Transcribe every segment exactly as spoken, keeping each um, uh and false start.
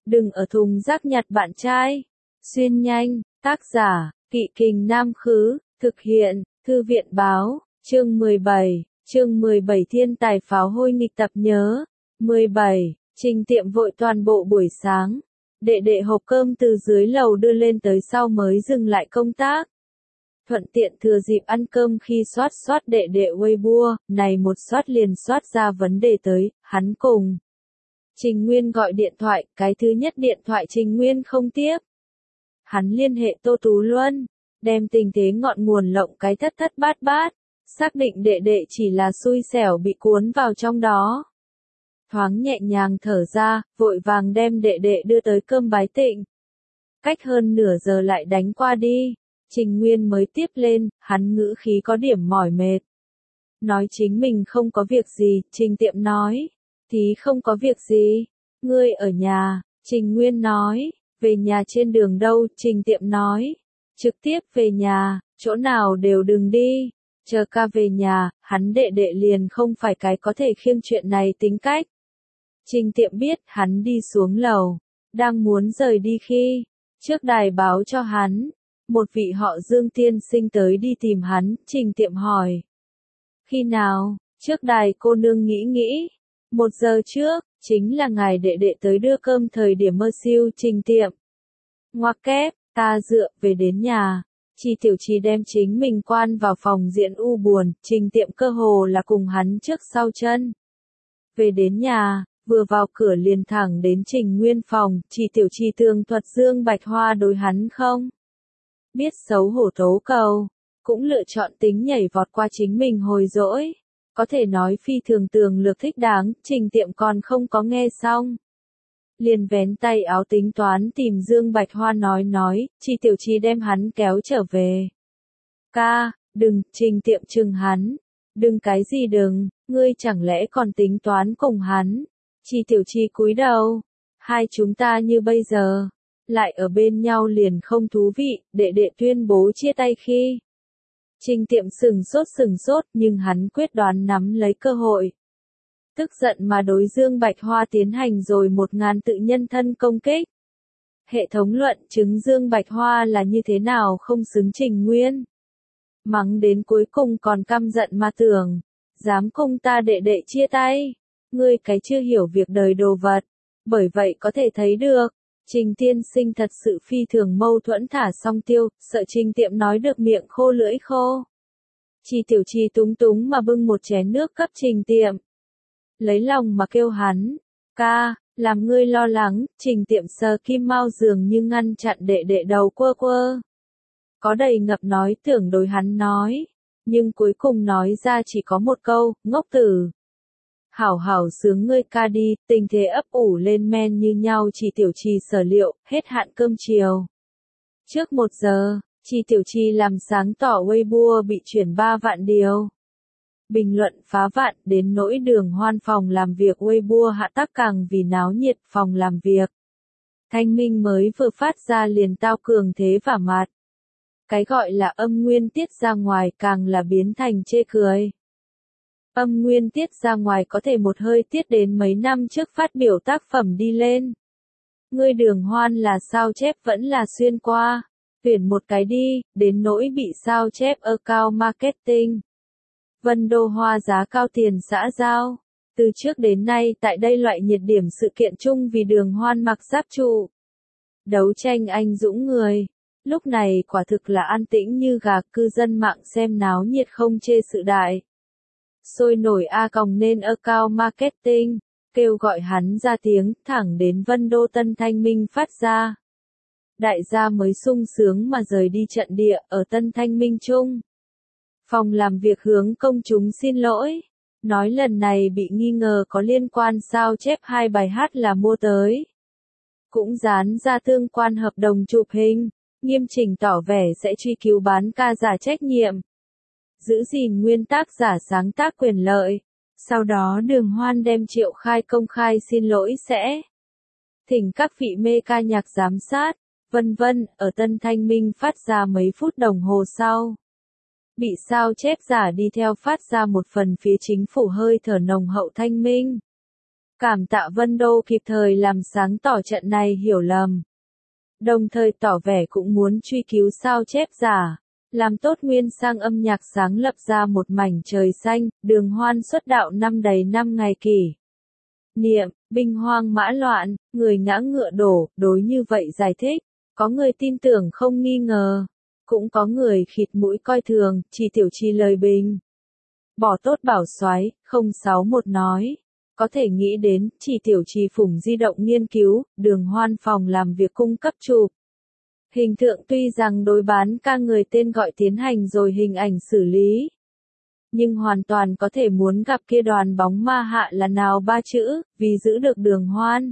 Đừng ở thùng rác nhặt bạn trai. Xuyên nhanh, tác giả, Kỵ Kình Nam Khứ, thực hiện, Thư viện Báo, chương mười bảy, chương mười bảy Thiên tài pháo hôi nghịch tập nhớ. mười bảy, Trình Tiệm vội toàn bộ buổi sáng. Đệ đệ hộp cơm từ dưới lầu đưa lên tới sau mới dừng lại công tác. Thuận tiện thừa dịp ăn cơm khi soát soát đệ đệ Weibo, này một soát liền soát ra vấn đề tới, hắn cùng Trình Nguyên gọi điện thoại, cái thứ nhất điện thoại Trình Nguyên không tiếp. Hắn liên hệ Tô Tú Luân, đem tình thế ngọn nguồn lộng cái thất thất bát bát, xác định đệ đệ chỉ là xui xẻo bị cuốn vào trong đó. Thoáng nhẹ nhàng thở ra, vội vàng đem đệ đệ đưa tới cơm bái tịnh. Cách hơn nửa giờ lại đánh qua đi, Trình Nguyên mới tiếp lên, hắn ngữ khí có điểm mỏi mệt. Nói chính mình không có việc gì, Trình Tiệm nói. Thì không có việc gì, ngươi ở nhà, Trình Nguyên nói, về nhà trên đường đâu, Trình Tiệm nói. Trực tiếp về nhà, chỗ nào đều đừng đi, chờ ca về nhà, hắn đệ đệ liền không phải cái có thể khiêng chuyện này tính cách. Trình Tiệm biết hắn đi xuống lầu, đang muốn rời đi khi, trước đài báo cho hắn, một vị họ Dương tiên sinh tới đi tìm hắn, Trình Tiệm hỏi. Khi nào, trước đài cô nương nghĩ nghĩ, một giờ trước, chính là ngài đệ đệ tới đưa cơm thời điểm mơ siêu Trình Tiệm. Ngoặc kép, ta dựa về đến nhà, Chi Tiểu Chi đem chính mình quan vào phòng diễn u buồn, Trình Tiệm cơ hồ là cùng hắn trước sau chân. Về đến nhà, vừa vào cửa liền thẳng đến Trình Nguyên phòng, Chi Tiểu Chi tường thuật Dương Bạch Hoa đối hắn không biết xấu hổ tố cầu, cũng lựa chọn tính nhảy vọt qua chính mình hồi dỗi. Có thể nói phi thường tường lược thích đáng, Trình Tiệm còn không có nghe xong. Liền vén tay áo tính toán tìm Dương Bạch Hoa nói nói, Chi Tiểu Chi đem hắn kéo trở về. Ca, đừng, Trình Tiệm chừng hắn. Đừng cái gì đừng, ngươi chẳng lẽ còn tính toán cùng hắn. Chi Tiểu Chi cúi đầu. Hai chúng ta như bây giờ, lại ở bên nhau liền không thú vị, đệ đệ tuyên bố chia tay khi. Trình Tiệm sừng sốt sừng sốt nhưng hắn quyết đoán nắm lấy cơ hội. Tức giận mà đối Dương Bạch Hoa tiến hành rồi một ngàn tự nhân thân công kích. Hệ thống luận chứng Dương Bạch Hoa là như thế nào không xứng Trình Nguyên. Mắng đến cuối cùng còn căm giận mà tưởng. Dám cùng ta đệ đệ chia tay. Ngươi cái chưa hiểu việc đời đồ vật. Bởi vậy có thể thấy được. Trình tiên sinh thật sự phi thường mâu thuẫn thả song tiêu, sợ Trình Tiệm nói được miệng khô lưỡi khô. Chi Tiểu Chi túng túng mà bưng một chén nước cấp Trình Tiệm. Lấy lòng mà kêu hắn, ca, làm ngươi lo lắng, Trình Tiệm sờ kim mao dường như ngăn chặn đệ đệ đầu quơ quơ. Có đầy ngập nói tưởng đối hắn nói, nhưng cuối cùng nói ra chỉ có một câu, ngốc tử. Hảo hảo sướng ngươi ca đi, tình thế ấp ủ lên men như nhau Chi Tiểu Chi sở liệu, hết hạn cơm chiều. Trước một giờ, Chi Tiểu Chi làm sáng tỏ Weibo bị chuyển ba vạn điều. Bình luận phá vạn đến nỗi Đường Hoan phòng làm việc Weibo hạ tắc càng vì náo nhiệt phòng làm việc. Thanh minh mới vừa phát ra liền tao cường thế vả mặt. Cái gọi là âm nguyên tiết ra ngoài càng là biến thành chê cười. Âm nguyên tiết ra ngoài có thể một hơi tiết đến mấy năm trước phát biểu tác phẩm đi lên. Ngươi Đường Hoan là sao chép vẫn là xuyên qua. Tuyển một cái đi, đến nỗi bị sao chép account marketing. Vân Đô Hoa giá cao tiền xã giao. Từ trước đến nay tại đây loại nhiệt điểm sự kiện chung vì Đường Hoan mặc giáp trụ. Đấu tranh anh dũng người. Lúc này quả thực là an tĩnh như gà, cư dân mạng xem náo nhiệt không chê sự đại. Sôi nổi A còng nên account marketing, kêu gọi hắn ra tiếng, thẳng đến Vân Đô Tân Thanh Minh phát ra. Đại gia mới sung sướng mà rời đi trận địa ở Tân Thanh Minh chung. Phòng làm việc hướng công chúng xin lỗi, nói lần này bị nghi ngờ có liên quan sao chép hai bài hát là mua tới. Cũng dán ra tương quan hợp đồng chụp hình, nghiêm chỉnh tỏ vẻ sẽ truy cứu bán ca giả trách nhiệm. Giữ gìn nguyên tác giả sáng tác quyền lợi. Sau đó Đường Hoan đem Triệu Khai công khai xin lỗi sẽ thỉnh các vị mê ca nhạc giám sát, vân vân, ở Tân Thanh Minh phát ra mấy phút đồng hồ sau. Bị sao chép giả đi theo phát ra một phần phía chính phủ hơi thở nồng hậu thanh minh. Cảm tạ Vân Đô kịp thời làm sáng tỏ trận này hiểu lầm. Đồng thời tỏ vẻ cũng muốn truy cứu sao chép giả. Làm tốt nguyên sang âm nhạc sáng lập ra một mảnh trời xanh, Đường Hoan xuất đạo năm đầy năm ngày kỷ niệm, binh hoang mã loạn, người ngã ngựa đổ, đối như vậy giải thích. Có người tin tưởng không nghi ngờ, cũng có người khịt mũi coi thường, Chi Tiểu Chi lời bình. Bỏ tốt bảo soái, không sáu một nói. Có thể nghĩ đến, Chi Tiểu Chi phủng di động nghiên cứu, Đường Hoan phòng làm việc cung cấp chụp hình tượng tuy rằng đối bán ca người tên gọi tiến hành rồi hình ảnh xử lý. Nhưng hoàn toàn có thể muốn gặp kia đoàn bóng ma hạ là nào ba chữ, vì giữ được Đường Hoan.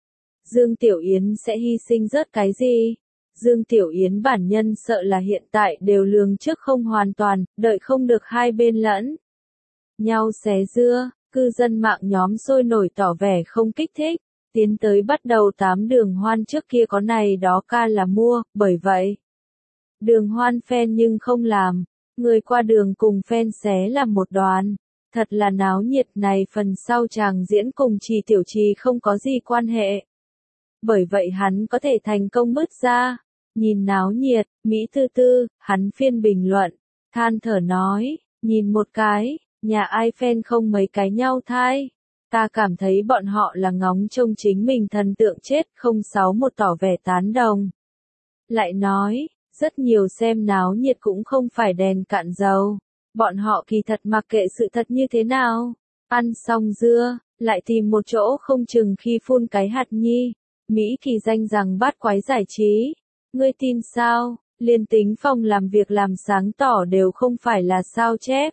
Dương Tiểu Yến sẽ hy sinh rớt cái gì? Dương Tiểu Yến bản nhân sợ là hiện tại đều lường trước không hoàn toàn, đợi không được hai bên lẫn nhau xé dưa, cư dân mạng nhóm sôi nổi tỏ vẻ không kích thích. Tiến tới bắt đầu tám Đường Hoan trước kia có này đó ca là mua, bởi vậy Đường Hoan fan nhưng không làm, người qua đường cùng fan xé làm một đoàn. Thật là náo nhiệt, này phần sau chàng diễn cùng Chi Tiểu Chi không có gì quan hệ. Bởi vậy hắn có thể thành công bứt ra. Nhìn náo nhiệt, Mỹ Tư Tư, hắn phiên bình luận, than thở nói, nhìn một cái, nhà ai fan không mấy cái nhau thai. Ta cảm thấy bọn họ là ngóng trông chính mình thần tượng chết, không sáu một tỏ vẻ tán đồng. Lại nói, rất nhiều xem náo nhiệt cũng không phải đèn cạn dầu. Bọn họ kỳ thật mặc kệ sự thật như thế nào. Ăn xong dưa, lại tìm một chỗ không chừng khi phun cái hạt nhi. Mỹ kỳ danh rằng bát quái giải trí. Ngươi tin sao, liên tính phòng làm việc làm sáng tỏ đều không phải là sao chép.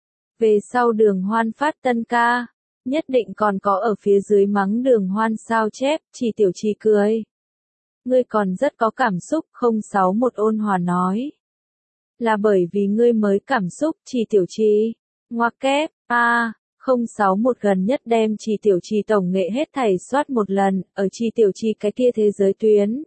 Về sau Đường Hoan phát tân ca. Nhất định còn có ở phía dưới mắng Đường Hoan sao chép, Chi Tiểu Chi cười. Ngươi còn rất có cảm xúc, không sáu một ôn hòa nói. Là bởi vì ngươi mới cảm xúc, Chi Tiểu Chi. Ngoặc kép, a, à, không sáu một gần nhất đem Chi Tiểu Chi tổng nghệ hết thảy soát một lần, ở Chi Tiểu Chi cái kia thế giới tuyến.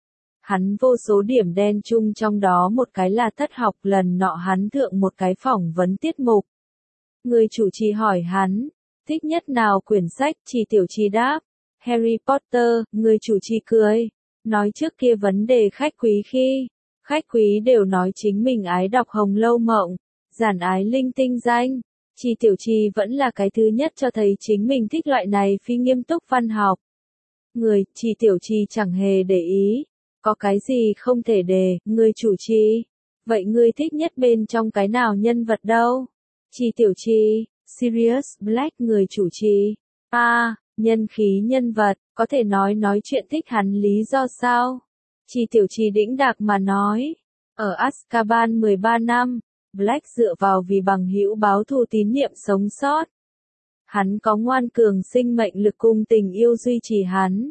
Hắn vô số điểm đen chung trong đó một cái là thất học, lần nọ hắn thượng một cái phỏng vấn tiết mục. Người chủ trì hỏi hắn. Thích nhất nào quyển sách, Chi Tiểu Chi đáp, Harry Potter, người chủ trì cười, nói trước kia vấn đề khách quý khi, khách quý đều nói chính mình ái đọc Hồng Lâu Mộng, giản ái linh tinh danh, Chi Tiểu Chi vẫn là cái thứ nhất cho thấy chính mình thích loại này phi nghiêm túc văn học. Người, Chi Tiểu Chi chẳng hề để ý, có cái gì không thể đề, người chủ trì, vậy ngươi thích nhất bên trong cái nào nhân vật đâu? Chi Tiểu Chi. Sirius Black người chủ trì. A, à, nhân khí nhân vật, có thể nói nói chuyện thích hắn lý do sao? Chi Tiểu Chi đĩnh đạc mà nói. Ở Azkaban mười ba năm, Black dựa vào vì bằng hữu báo thù tín nhiệm sống sót. Hắn có ngoan cường sinh mệnh lực cùng tình yêu duy trì hắn.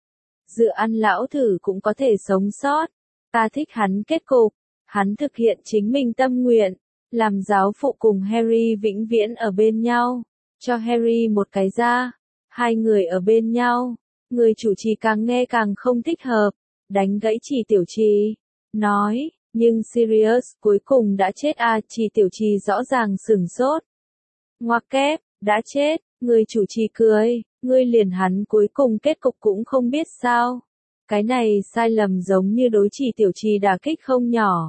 Dựa ăn lão thử cũng có thể sống sót. Ta thích hắn kết cục. Hắn thực hiện chính mình tâm nguyện. Làm giáo phụ cùng Harry vĩnh viễn ở bên nhau, cho Harry một cái da, hai người ở bên nhau, người chủ trì càng nghe càng không thích hợp, đánh gãy Chi Tiểu Chi, nói, nhưng Sirius cuối cùng đã chết à, Chi Tiểu Chi rõ ràng sửng sốt. Ngoặc kép, đã chết, người chủ trì cười, ngươi liền hắn cuối cùng kết cục cũng không biết sao. Cái này sai lầm giống như đối Chi Tiểu Chi đả kích không nhỏ.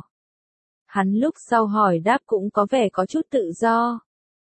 Hắn lúc sau hỏi đáp cũng có vẻ có chút tự do.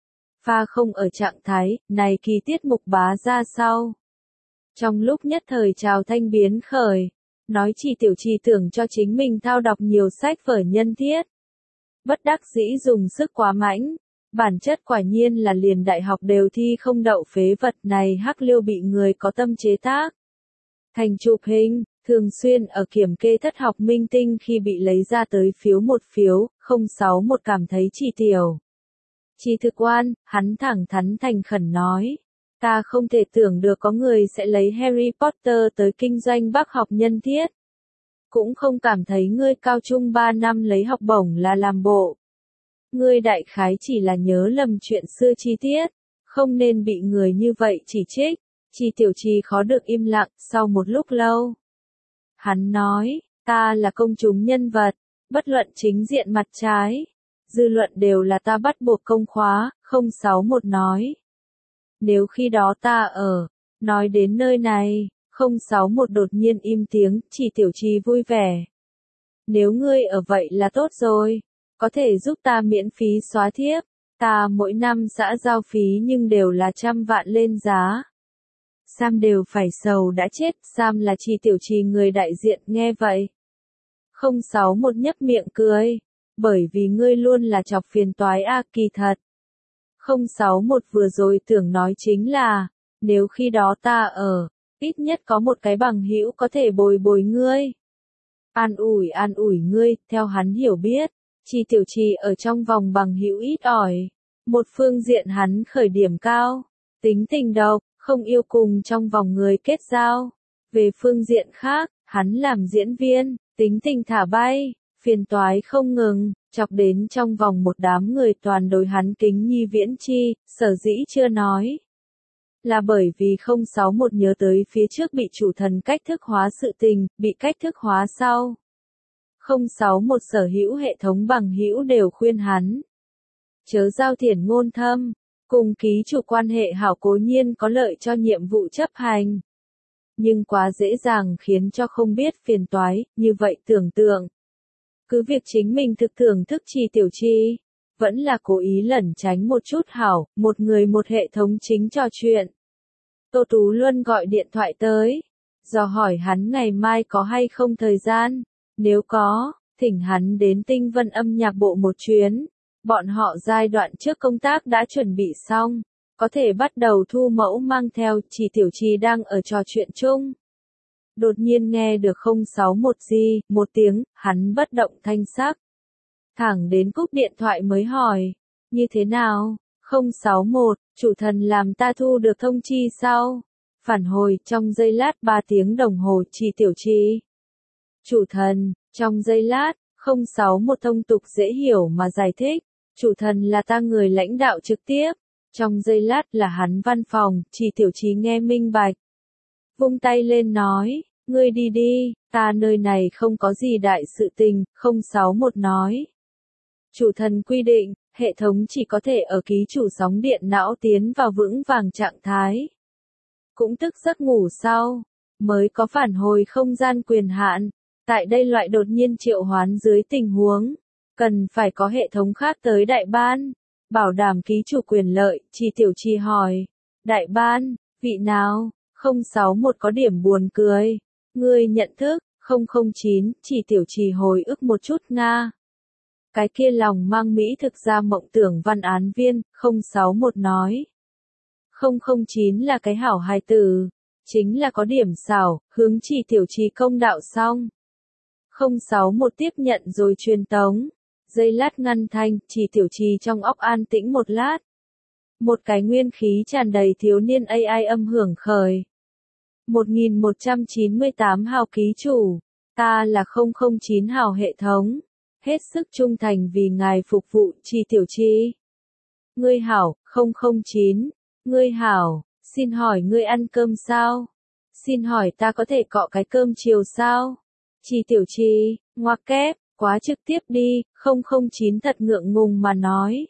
Pha không ở trạng thái, này kỳ tiết mục bá ra sau. Trong lúc nhất thời trào thanh biến khởi, nói Chi Tiểu Chi tưởng cho chính mình thao đọc nhiều sách vở nhân thiết. Bất đắc dĩ dùng sức quá mãnh, bản chất quả nhiên là liền đại học đều thi không đậu phế vật này hắc liêu bị người có tâm chế tác. Thành chụp hình. Thường xuyên ở kiểm kê thất học minh tinh khi bị lấy ra tới phiếu một phiếu, không sáu một cảm thấy Chi Tiểu Chi thực quan, hắn thẳng thắn thành khẩn nói. Ta không thể tưởng được có người sẽ lấy Harry Potter tới kinh doanh bác học nhân thiết. Cũng không cảm thấy ngươi cao trung ba năm lấy học bổng là làm bộ. Ngươi đại khái chỉ là nhớ lầm chuyện xưa chi tiết, không nên bị người như vậy chỉ trích. Chi Tiểu Chi khó được im lặng, sau một lúc lâu. Hắn nói, ta là công chúng nhân vật, bất luận chính diện mặt trái, dư luận đều là ta bắt buộc công khóa, không sáu một nói. Nếu khi đó ta ở, Nói đến nơi này, không sáu một đột nhiên im tiếng, chỉ Tiểu Trì vui vẻ. Nếu ngươi ở vậy là tốt rồi, có thể giúp ta miễn phí xóa thiếp, ta mỗi năm xã giao phí nhưng đều là trăm vạn lên giá. Sam đều phải sầu đã chết, Sam là chỉ Tiểu Trì người đại diện nghe vậy. không sáu một nhấp miệng cười, bởi vì ngươi luôn là chọc phiền toái a kỳ thật. không sáu một vừa rồi tưởng nói chính là, nếu khi đó ta ở, ít nhất có một cái bằng hữu có thể bồi bồi ngươi. An ủi an ủi ngươi, theo hắn hiểu biết, chỉ Tiểu Trì ở trong vòng bằng hữu ít ỏi. Một phương diện hắn khởi điểm cao, tính tình độc, không yêu cùng trong vòng người kết giao. Về phương diện khác, hắn làm diễn viên, tính tình thả bay, phiền toái không ngừng, chọc đến trong vòng một đám người toàn đối hắn kính nhi viễn chi, sở dĩ chưa nói. Là bởi vì không sáu một nhớ tới phía trước bị chủ thần cách thức hóa sự tình, bị cách thức hóa sau. không sáu một sở hữu hệ thống bằng hữu đều khuyên hắn. Chớ giao thiển ngôn thâm, cùng ký chủ quan hệ hảo cố nhiên có lợi cho nhiệm vụ chấp hành. Nhưng quá dễ dàng khiến cho không biết phiền toái, như vậy tưởng tượng. Cứ việc chính mình thực thưởng thức chỉ Tiểu Trì, vẫn là cố ý lẩn tránh một chút hảo, một người một hệ thống chính trò chuyện. Tô Tú Luân gọi điện thoại tới, dò hỏi hắn ngày mai có hay không thời gian, nếu có, thỉnh hắn đến Tinh Vân âm nhạc bộ một chuyến. Bọn họ giai đoạn trước công tác đã chuẩn bị xong, có thể bắt đầu thu mẫu mang theo, chỉ Tiểu Trì đang ở trò chuyện chung. Đột nhiên nghe được không sáu một gì, một tiếng, hắn bất động thanh sắc. Thẳng đến cúp điện thoại mới hỏi, như thế nào, không sáu một, chủ thần làm ta thu được thông chi sau. Phản hồi trong giây lát ba tiếng đồng hồ chỉ Tiểu Trì. Chủ thần, trong giây lát, không sáu một thông tục dễ hiểu mà giải thích. Chủ thần là ta người lãnh đạo trực tiếp, trong giây lát là hắn văn phòng, chỉ Tiểu Trì nghe minh bạch. Vung tay lên nói, ngươi đi đi, ta nơi này không có gì đại sự tình, không sáu một nói. Chủ thần quy định, hệ thống chỉ có thể ở ký chủ sóng điện não tiến vào vững vàng trạng thái. Cũng tức giấc ngủ sau, mới có phản hồi không gian quyền hạn, tại đây loại đột nhiên triệu hoán dưới tình huống. Cần phải có hệ thống khác tới đại ban, bảo đảm ký chủ quyền lợi, chỉ Tiểu Trì hỏi. Đại ban, vị nào? không sáu một có điểm buồn cười. Ngươi nhận thức, không không chín, chỉ Tiểu Trì hồi ức một chút Nga. Cái kia lòng mang Mỹ thực ra mộng tưởng văn án viên, không sáu một nói. không không chín là cái hảo hài tử, chính là có điểm xảo, hướng chỉ Tiểu Trì công đạo xong. không sáu một tiếp nhận rồi truyền tống. Giây lát ngăn thanh, chỉ Tiểu Trì trong óc an tĩnh một lát. Một cái nguyên khí tràn đầy thiếu niên a i âm hưởng khởi. một nghìn một trăm chín mươi tám hào ký chủ, ta là không không chín hào hệ thống, hết sức trung thành vì ngài phục vụ, chỉ Tiểu Trì. Ngươi hảo, không không chín, ngươi hảo, xin hỏi ngươi ăn cơm sao? Xin hỏi ta có thể cọ cái cơm chiều sao? Chỉ Tiểu Trì, ngoặc kép. Quá trực tiếp đi, không không chín thật ngượng ngùng mà nói.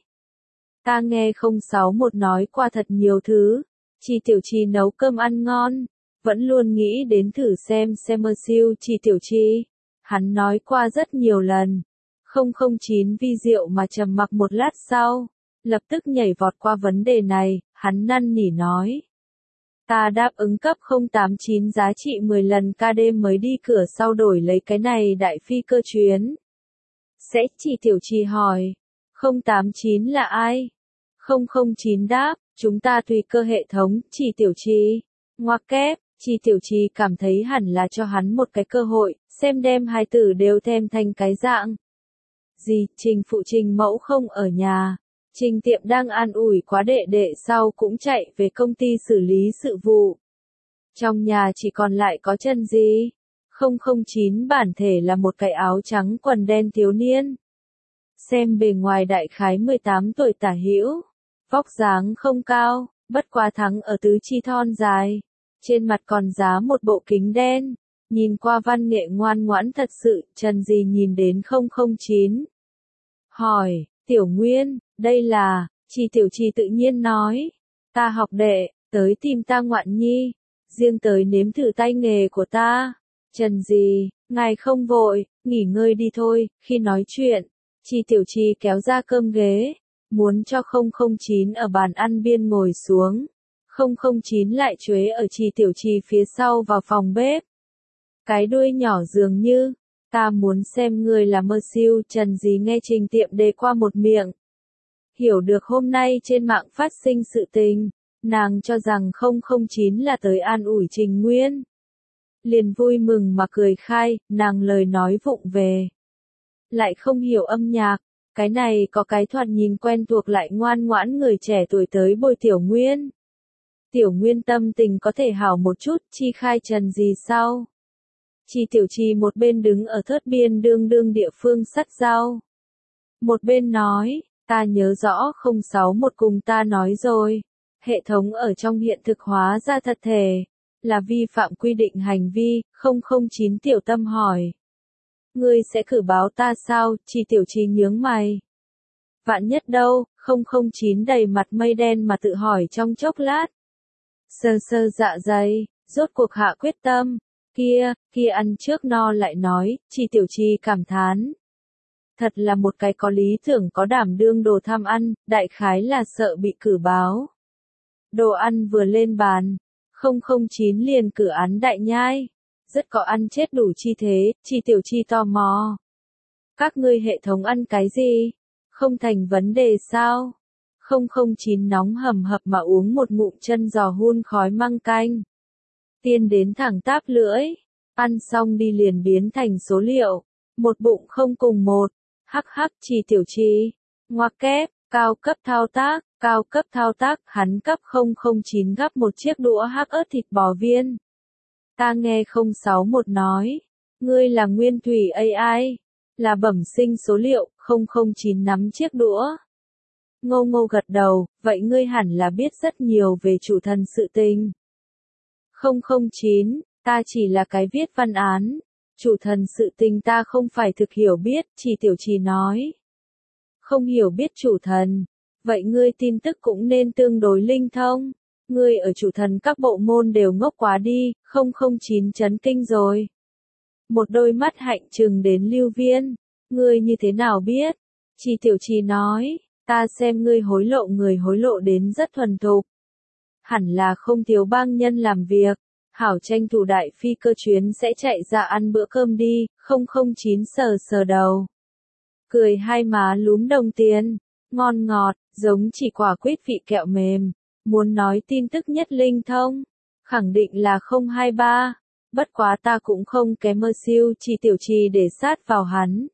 Ta nghe không sáu một nói qua thật nhiều thứ, chỉ Tiểu Trì nấu cơm ăn ngon, vẫn luôn nghĩ đến thử xem xem mơ siêu chỉ Tiểu Trì. Hắn nói qua rất nhiều lần. không không chín vi diệu mà trầm mặc một lát sau, lập tức nhảy vọt qua vấn đề này, hắn năn nỉ nói. Ta đáp ứng cấp không tám chín giá trị mười lần ca đêm mới đi cửa sau đổi lấy cái này đại phi cơ chuyến. Sẽ chỉ Tiểu Trì hỏi, không tám chín là ai? không không chín đáp, chúng ta tùy cơ hệ thống, chỉ Tiểu Trì. Ngoặc kép, chỉ Tiểu Trì cảm thấy hẳn là cho hắn một cái cơ hội, xem đem hai tử đều thêm thành cái dạng. Gì, Trình phụ Trình mẫu không ở nhà. Trình tiệm đang an ủi quá đệ đệ sau cũng chạy về công ty xử lý sự vụ. Trong nhà chỉ còn lại có chân gì? không không chín bản thể là một cái áo trắng quần đen thiếu niên. Xem bề ngoài đại khái mười tám tuổi tả hữu. Vóc dáng không cao, bất quá thắng ở tứ chi thon dài. Trên mặt còn giá một bộ kính đen. Nhìn qua văn nghệ ngoan ngoãn thật sự, Trần gì nhìn đến không không chín. Hỏi, Tiểu Nguyên, đây là, chỉ Tiểu Trì tự nhiên nói. Ta học đệ, tới tìm ta ngoạn nhi, riêng tới nếm thử tay nghề của ta. Trần gì, ngài không vội, nghỉ ngơi đi thôi. Khi nói chuyện, Chi Tiểu Chi kéo ra cơm ghế, muốn cho không không chín ở bàn ăn biên ngồi xuống. không không chín lại chuế ở Chi Tiểu Chi phía sau vào phòng bếp. Cái đuôi nhỏ dường như, ta muốn xem người là mơ siêu. Trần gì nghe Trình Tiệm đề qua một miệng. Hiểu được hôm nay trên mạng phát sinh sự tình, nàng cho rằng không không chín là tới an ủi Trình Nguyên. Liền vui mừng mà cười khai, nàng lời nói vụng về. Lại không hiểu âm nhạc, cái này có cái thoạt nhìn quen thuộc lại ngoan ngoãn người trẻ tuổi tới bồi Tiểu Nguyên. Tiểu Nguyên tâm tình có thể hảo một chút, chi khai Trần gì sao? Chi Tiểu Chi một bên đứng ở thớt biên đương đương địa phương sắt dao. Một bên nói, ta nhớ rõ không sáu một cùng ta nói rồi, hệ thống ở trong hiện thực hóa ra thật thể, là vi phạm quy định hành vi. Không không chín Tiểu Tâm hỏi. Ngươi sẽ cử báo ta sao? Chi Tiểu Chi nhướng mày. Vạn nhất đâu? Không không chín đầy mặt mây đen mà tự hỏi trong chốc lát. Sơ sơ dạ dày, rốt cuộc hạ quyết tâm. Kia, kia ăn trước no lại nói. Chi Tiểu Chi cảm thán. Thật là một cái có lý tưởng có đảm đương đồ tham ăn, đại khái là sợ bị cử báo. Đồ ăn vừa lên bàn, không không chín liền cử án đại nhai. Rất có ăn chết đủ chi thế. Chi Tiểu Chi tò mò. Các ngươi hệ thống ăn cái gì? Không thành vấn đề sao? không không chín nóng hầm hập mà uống một ngụm chân giò hun khói măng canh. Tiên đến thẳng táp lưỡi. Ăn xong đi liền biến thành số liệu. Một bụng không cùng một. Hắc hắc. Chi Tiểu Chi. Ngoặc kép, cao cấp thao tác, cao cấp thao tác. Hắn cấp không không chín gắp một chiếc đũa hắc ớt thịt bò viên. Ta nghe không sáu một nói, ngươi là nguyên thủy a i, là bẩm sinh số liệu. Không không chín nắm chiếc đũa. Ngô Ngô gật đầu, vậy ngươi hẳn là biết rất nhiều về chủ thần sự tình. Không không chín, ta chỉ là cái viết văn án, chủ thần sự tình ta không phải thực hiểu biết. Chi Tiểu Chi nói. Không hiểu biết chủ thần, vậy ngươi tin tức cũng nên tương đối linh thông. Ngươi ở chủ thần các bộ môn đều ngốc quá đi. Không không chín chấn kinh rồi. Một đôi mắt hạnh trừng đến Lưu Viên. Ngươi như thế nào biết? Chi Tiểu Chi nói, ta xem ngươi hối lộ người hối lộ đến rất thuần thục. Hẳn là không thiếu bang nhân làm việc. Hảo tranh thủ đại phi cơ chuyến sẽ chạy ra ăn bữa cơm đi. Không không chín sờ sờ đầu. Cười hai má lúm đồng tiền. Ngon ngọt, giống chỉ quả quýt vị kẹo mềm. Muốn nói tin tức nhất linh thông, khẳng định là không hai ba. Bất quá ta cũng không kém mơ siêu. Chi Tiểu Chi để sát vào hắn.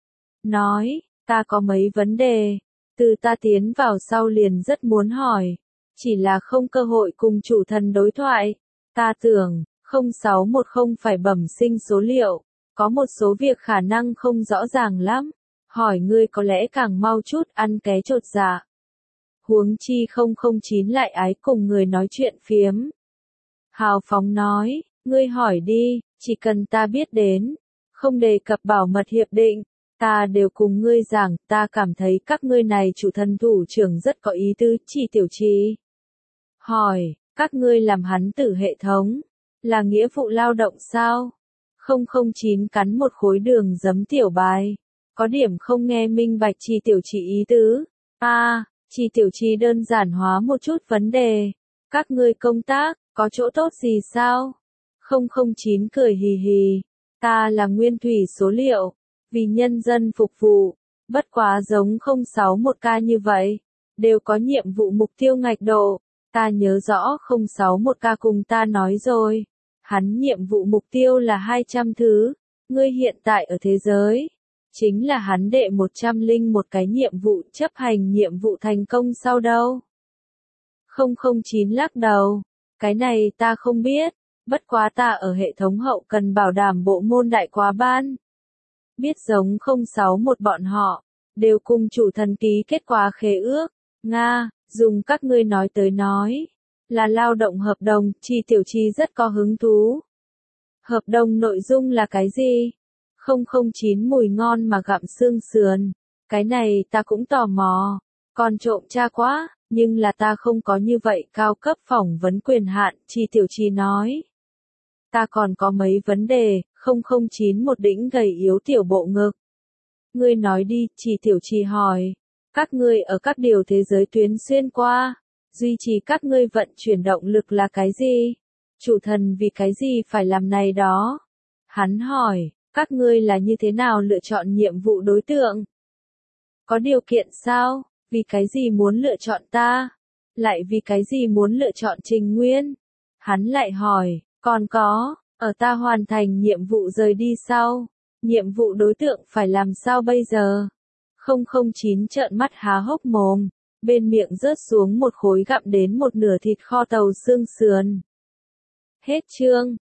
Nói, ta có mấy vấn đề. Từ ta tiến vào sau liền rất muốn hỏi. Chỉ là không cơ hội cùng chủ thần đối thoại. Ta tưởng, không sáu một không phải bẩm sinh số liệu. Có một số việc khả năng không rõ ràng lắm. Hỏi ngươi có lẽ càng mau chút ăn ké chột dạ. Huống chi không không chín lại ái cùng người nói chuyện phiếm. Hào phóng nói, ngươi hỏi đi, chỉ cần ta biết đến, không đề cập bảo mật hiệp định, ta đều cùng ngươi giảng. Ta cảm thấy các ngươi này chủ thần thủ trưởng rất có ý tứ. Chi Tiểu Chi hỏi, các ngươi làm hắn tử hệ thống, là nghĩa vụ lao động sao? Không không chín cắn một khối đường giấm tiểu bài, có điểm không nghe minh bạch Chi Tiểu Chi ý tứ. A, à, Chi Tiểu Chi đơn giản hóa một chút vấn đề. Các ngươi công tác, có chỗ tốt gì sao? Không không chín cười hì hì. Ta là nguyên thủy số liệu, vì nhân dân phục vụ. Bất quá giống không sáu một ca như vậy, đều có nhiệm vụ mục tiêu ngạch độ. Ta nhớ rõ không sáu một ca cùng ta nói rồi. Hắn nhiệm vụ mục tiêu là hai trăm thứ. Ngươi hiện tại ở thế giới. Chính là hắn đệ một trăm linh một cái nhiệm vụ chấp hành nhiệm vụ thành công sau đâu. Không không chín lắc đầu. Cái này ta không biết. Bất quá ta ở hệ thống hậu cần bảo đảm bộ môn đại quá ban. Biết giống không sáu một bọn họ. Đều cùng chủ thần ký kết quả khế ước. Nga, dùng các ngươi nói tới nói. Là lao động hợp đồng. Chi Tiểu Chi rất có hứng thú. Hợp đồng nội dung là cái gì? Không không chín mùi ngon mà gặm xương sườn. Cái này ta cũng tò mò. Còn trộm tra quá. Nhưng là ta không có như vậy cao cấp phỏng vấn quyền hạn, Chi Tiểu Chi nói. Ta còn có mấy vấn đề, không không chín một đĩnh gầy yếu tiểu bộ ngực. Ngươi nói đi, Chi Tiểu Chi hỏi. Các ngươi ở các điều thế giới tuyến xuyên qua, duy trì các ngươi vận chuyển động lực là cái gì? Chủ thần vì cái gì phải làm này đó? Hắn hỏi, các ngươi là như thế nào lựa chọn nhiệm vụ đối tượng? Có điều kiện sao? Vì cái gì muốn lựa chọn ta? Lại vì cái gì muốn lựa chọn Trình Nguyên? Hắn lại hỏi, còn có, ở ta hoàn thành nhiệm vụ rời đi sau, nhiệm vụ đối tượng phải làm sao bây giờ? không không chín trợn mắt há hốc mồm, bên miệng rớt xuống một khối gặm đến một nửa thịt kho tàu xương sườn. Hết chương.